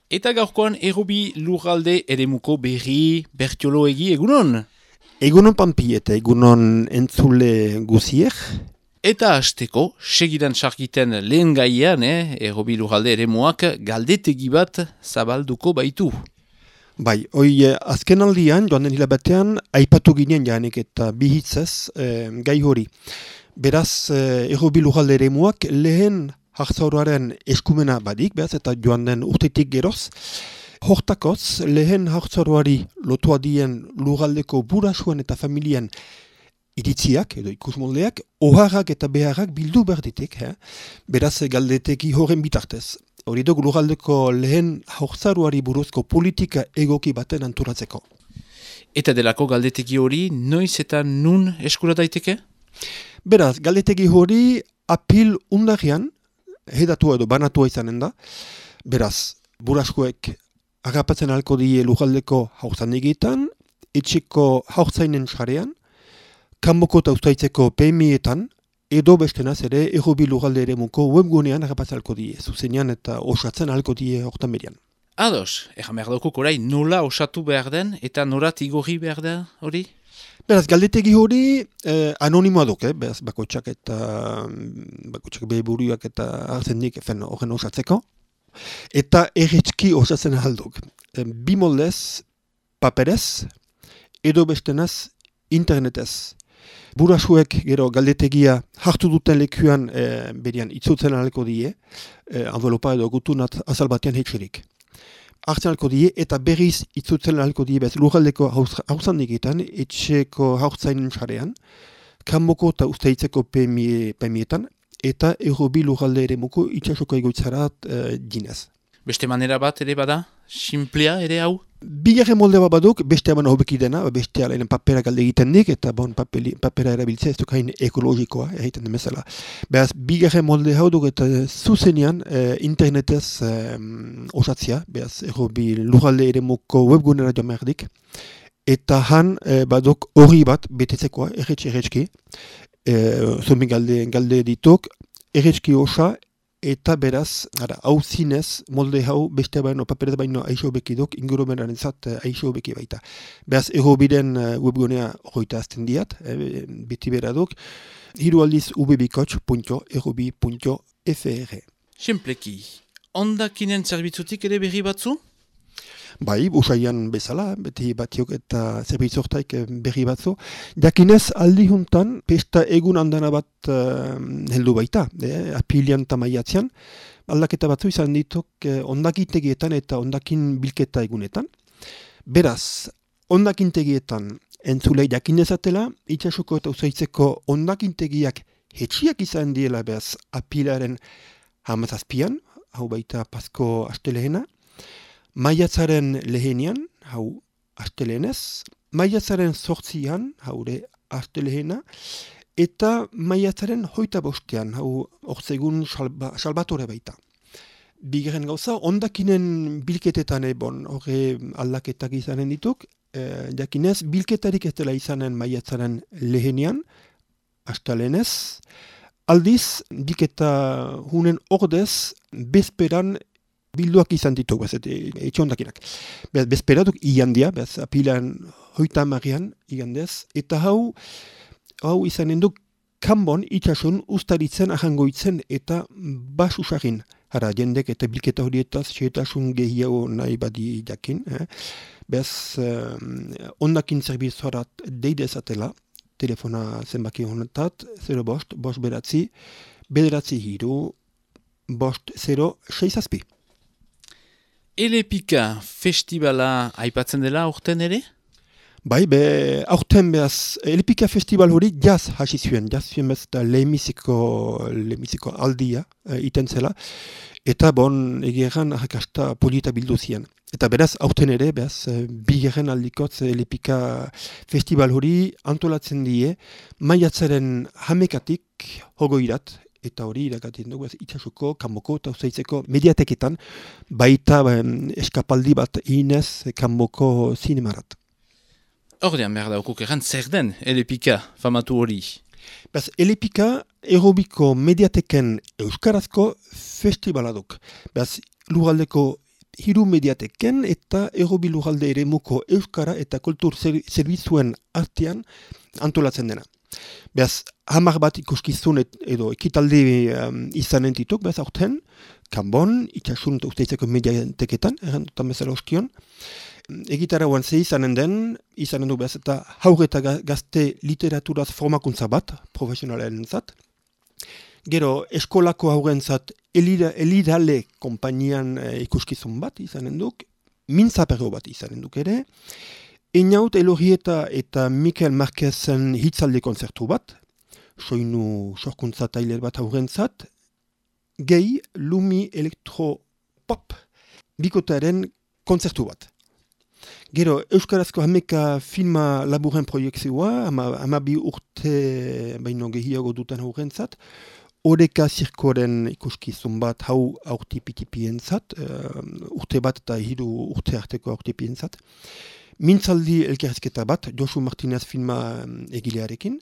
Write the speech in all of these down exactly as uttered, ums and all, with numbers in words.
Eta gaurkoan errobi lurralde eremuko berri bertioloegi egunon? Egunon Pampi eta egunon entzule guziek. Eta hasteko, segidan sargiten lehen gaian, eh, errobi lurralde eremuak galdetegi bat zabalduko baitu. Bai, hoi azken aldian, joan den hilabatean, aipatu ginen janek eta bihitzez eh, gai hori. Beraz, eh, errobi lurralde eremuak lehen hartzauroaren eskumena badik, behaz, eta joan den urtetik geroz. Hortakoz, lehen hartzauroari lotua dien lurraldeko burasuen eta familien iritziak, edo ikusmoldeak, oharrak eta beharrak bildu berditik, eh? Beraz, galdeteki horren bitartez. Hori dugu lurraldeko lehen hartzauroari buruzko politika egoki baten anturatzeko. Eta delako galdetegi hori, noiz eta nun eskura daiteke? Beraz, galdetegi hori apil undarrian, hedatua edo banatua izanen da. Beraz, buraskuek agapatzen alko die lurraldeko hautzanegietan, etxeko hautzainen sarean, kanboko eta ustaitzeko P M I-etan, edo bestenaz ere errobi lurralde eremuko webgunean agapatzen alko die, zuzenean eta osatzen alko die hortan berian. Ados, egan behar daukuk orai nola osatu behar den eta norat igorri behar da hori? Beraz, galdetegi hori eh, anonimoa duk, eh? Beraz, bakotxak eta bakotxak behiburuak eta hartzen dik efen horren osatzeko. Eta erretzki osatzen ahalduk. E, bi moldez, paperez, edo bestenaz, internetez. Burasuek gero galdetegia hartu duten lekuan e, berian itzutzen ahalko die, e, envelopa edo gutunat azal batean hetxerik. Hartzen alko die eta berriz itzutzen alko die bez lurraldeko hauzan digitan, etxeko hautzainen sarean, kanboko eta ustaitzeko P M I-etan, eta errobi lurralde eremuko itxasoko egoitzarat e, dinez. Beste manera bat ere bada? Simplea ere hau? Bigarren molde bat baduk, beste haman hobeki dena, beste alainen papera galde egiten dik, eta bon papeli, papera erabiltzea ez duk hain ekologikoa, egiten den bezala. Beraz, bigarren molde hau duk eta zuzenean eh, internetez eh, osatzea, beraz, errobi lurralde eremuko webgunera joan behar dik, eta han eh, baduk hori bat betetzekoa, erretxe erretxki, eh, zomi galde, galde dituk, erretxki osa, eta beraz, ara, hau zinez, molde hau beste baino, paperez baino aixo bekidok, ingurumenaren zat aixo beki baita. Beraz, errobiren webgunea hoita azten diat, e, beti beradok, hiru aldiz ubebikotx punto errobi punto f r. Simpleki, ondakinen zerbitzutik ere berri batzu? Bai, usaian bezala, beti batiok eta zerbitzortaik berri batzu. Jakinez aldi juntan, pesta egun andana bat uh, heldu baita, eh, apilian eta maiatzean. Aldaketa batzu izan ditok eh, ondakintegietan eta ondakin bilketa egunetan. Beraz, ondakintegietan entzulei jakinezatela, itxasoko eta usaitzeko ondakintegiak hetxiak izan diela beraz apilaren hamazazpian, hau baita pasko astelehena. Maiatzaren lehenian, hau astelehenez, maiatzaren zortzian, haure astelehena, eta maiatzaren hoita bostean, hau orzegun salba, salbatore baita. Bigarren gauza, ondakinen bilketetan ebon, horre aldaketak izanen dituk, e, jakinez, bilketarik ez dela izanen maiatzaren lehenian, astelehenez, aldiz, bilketa hunen ordez, bezperan, bilduak izan dituk, bez, etxe ondakinak. Bez, bezperatuk igandia, bez, apilan hoita marian igandez, eta hau, hau izanen duk kanbon itxasun ustaritzen ahangoitzen eta basusarin. Hara, jendek eta bilketa horietaz xeetasun gehiago nahi badi jakin. Eh? Bez, eh, ondakin zerbitzorat deidezatela, telefona zenbaki honetat, zero bost, bost beratzi, bederatzi hiru, bost zero, seizazpi. Elepika festivala aipatzen dela aurten ere? Bai, be, aurten behaz, Elepika festival hori jaz hasi zuen, jaz zuen behaz da lehemiziko, lehemiziko aldia e, iten zela, eta bon egeran ahakasta polita bildu zian. Eta beraz, aurten ere, behaz, bigarren aldikotz Elepika festival hori antolatzen die, maiatzaren hamekatik hogoirat, eta hori iragatzen dugu, itxasuko, kanboko eta uzaitzeko mediateketan, baita ben, eskapaldi bat inez kanboko zinemarat. Ordean behar daukuk egan zer den Elepika famatu hori? Bez, Elepika errobiko mediateken euskarazko festivala duk. Bez, lurraldeko hiru mediateken eta Errobi lurralde eremuko euskara eta kultur zer, zerbizuen artean antolatzen dena. Beaz, hamar bat ikuskizun et, edo ekitaldi um, izanen dituk, beaz, aurten, Kanbon, itxasun eta usteitzeko mediateketan, errandutan bezala oskion. Egitarauan ze izanen den, izanen du beaz, eta haur eta gazte literaturaz formakuntza bat, profesionalen zat. Gero, eskolako haurentzat elida, elidale kompainian e, ikuskizun bat izanen duk, mintzaperro bat izanen duk ere, Einaut Elorrieta eta Mikel Marquezen hitzalde konzertu bat, soinu sorkuntza tailer bat haurentzat, gehi Lumi Elektropop bikotearen konzertu bat. Gero, Euskarazko hameka filma laburen proiektzioa, ama, ama bi urte baino gehiago duten haurentzat, Oreka zirkoren ikuskizun bat hau aurtipitipien zat, uh, urte bat eta hiru urte arteko aurtipien zat. Mintzaldi elkarrizketa bat, Josu Martinez filma egilearekin,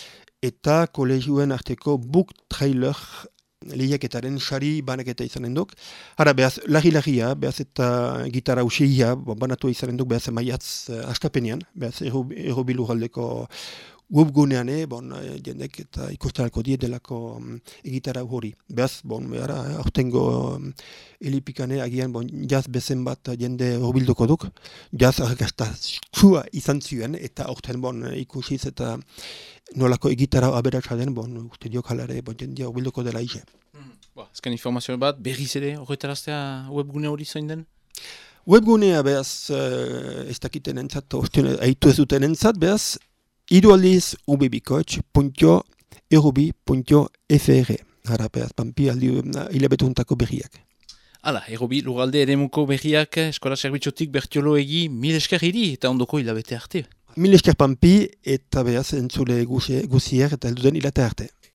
eta kolegioen arteko book trailer lehiaketaren sari banaketa izanen duk. Hara, behaz, lagi-lagia, behaz eta gitarra useia, banatu izanen duk, behaz maiatz uh, astapenean, behaz Errobi lurraldeko webgunean, eh, bon, jendek eta ikustalako die delako um, egitarra hori. Behaz, bon, behara, aurtengo um, elipikane agian, bon, jaz bezen bat jende horbilduko duk. Jaz argazta txua izan zuen, eta aurten, bon, ikusiz eta nolako egitarra aberatsa den, bon, uste diok halare, bon, jendea horbilduko dela ize. Mm. Ba, ezken informazio bat, berriz ere horretaraztea webgune hori zain den? Webgunea, behaz, uh, ez dakiten entzat, aitu ez duten entzat, behaz, Irualdiz ubebikoitz punto errobi punto fr. Hara, behaz, pampi aldi hilabetuntako berriak. Hala, Errobi lurralde eremuko berriak eskola zerbitzotik bertiolo egi mil esker hiri eta ondoko hilabete arte. Mil esker pampi eta behaz entzule guzier eta elduden hilate arte.